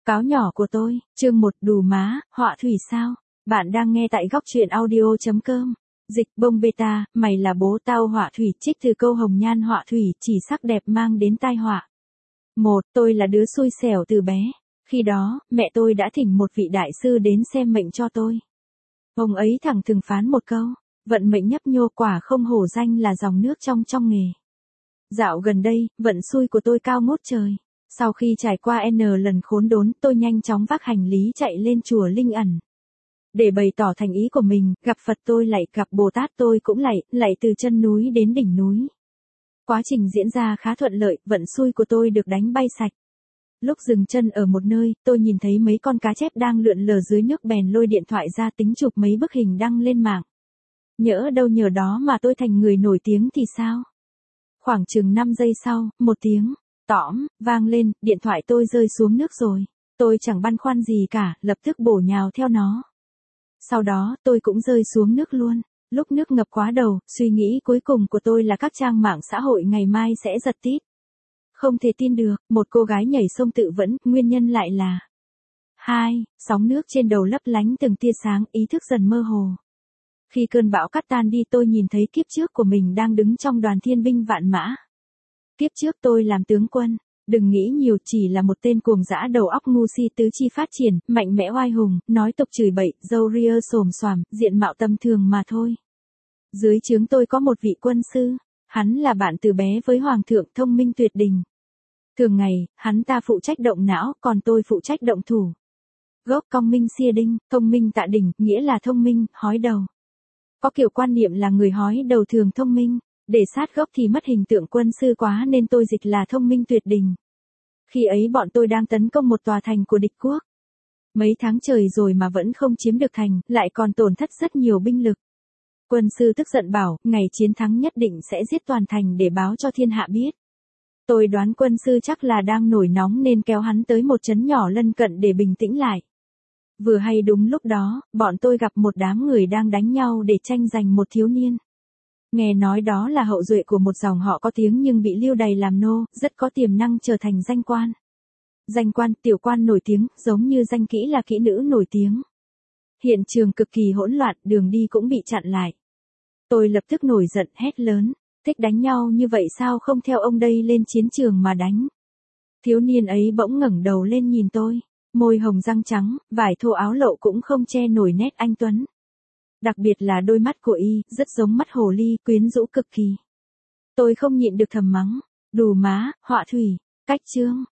Cáo nhỏ của tôi, chương 1 đù má, họa thủy sao? Bạn đang nghe tại góc truyện audio.com. Dịch bông beta, mày là bố tao họa thủy, trích từ câu hồng nhan họa thủy, chỉ sắc đẹp mang đến tai họa. Tôi là đứa xui xẻo từ bé. Khi đó, mẹ tôi đã thỉnh một vị đại sư đến xem mệnh cho tôi. Ông ấy thẳng thừng phán một câu, vận mệnh nhấp nhô, quả không hổ danh là dòng nước trong nghề. Dạo gần đây, vận xui của tôi cao ngút trời. Sau khi trải qua N lần khốn đốn, tôi nhanh chóng vác hành lý chạy lên chùa Linh Ẩn. Để bày tỏ thành ý của mình, gặp Phật tôi lạy, gặp Bồ Tát tôi cũng lạy từ chân núi đến đỉnh núi. Quá trình diễn ra khá thuận lợi, vận xui của tôi được đánh bay sạch. Lúc dừng chân ở một nơi, tôi nhìn thấy mấy con cá chép đang lượn lờ dưới nước, bèn lôi điện thoại ra tính chụp mấy bức hình đăng lên mạng. Nhỡ đâu nhờ đó mà tôi thành người nổi tiếng thì sao? Khoảng chừng 5 giây sau, một tiếng tõm vang lên, điện thoại tôi rơi xuống nước rồi. Tôi chẳng băn khoăn gì cả, lập tức bổ nhào theo nó. Sau đó, tôi cũng rơi xuống nước luôn. Lúc nước ngập quá đầu, suy nghĩ cuối cùng của tôi là các trang mạng xã hội ngày mai sẽ giật tít. Không thể tin được, một cô gái nhảy sông tự vẫn, nguyên nhân lại là sóng nước trên đầu lấp lánh từng tia sáng, ý thức dần mơ hồ. Khi cơn bão cát tan đi, tôi nhìn thấy kiếp trước của mình đang đứng trong đoàn thiên binh vạn mã. Kiếp trước tôi làm tướng quân, đừng nghĩ nhiều, chỉ là một tên cuồng dã đầu óc ngu si, tứ chi phát triển, mạnh mẽ oai hùng, nói tục chửi bậy, râu ria xồm xoàm, diện mạo tầm thường mà thôi. Dưới trướng tôi có một vị quân sư, hắn là bạn từ bé với hoàng thượng, thông minh tuyệt đỉnh. Thường ngày, hắn ta phụ trách động não, còn tôi phụ trách động thủ. Gốc cong minh xia đinh, thông minh tạ đỉnh, nghĩa là thông minh, hói đầu. Có kiểu quan niệm là người hói đầu thường thông minh, để sát gốc thì mất hình tượng quân sư quá nên tôi dịch là thông minh tuyệt đỉnh. Khi ấy bọn tôi đang tấn công một tòa thành của địch quốc. Mấy tháng trời rồi mà vẫn không chiếm được thành, lại còn tổn thất rất nhiều binh lực. Quân sư tức giận bảo, ngày chiến thắng nhất định sẽ giết toàn thành để báo cho thiên hạ biết. Tôi đoán quân sư chắc là đang nổi nóng nên kéo hắn tới một trấn nhỏ lân cận để bình tĩnh lại. Vừa hay đúng lúc đó, bọn tôi gặp một đám người đang đánh nhau để tranh giành một thiếu niên. Nghe nói đó là hậu duệ của một dòng họ có tiếng nhưng bị lưu đày làm nô, rất có tiềm năng trở thành danh quan. Danh quan, tiểu quan nổi tiếng, giống như danh kỹ là kỹ nữ nổi tiếng. Hiện trường cực kỳ hỗn loạn, đường đi cũng bị chặn lại. Tôi lập tức nổi giận, hét lớn, thích đánh nhau như vậy sao không theo ông đây lên chiến trường mà đánh. Thiếu niên ấy bỗng ngẩng đầu lên nhìn tôi, môi hồng răng trắng, vải thô áo lậu cũng không che nổi nét anh tuấn. Đặc biệt là đôi mắt của y, rất giống mắt hồ ly, quyến rũ cực kỳ. Tôi không nhịn được thầm mắng, đù má, họa thủy, cách chương.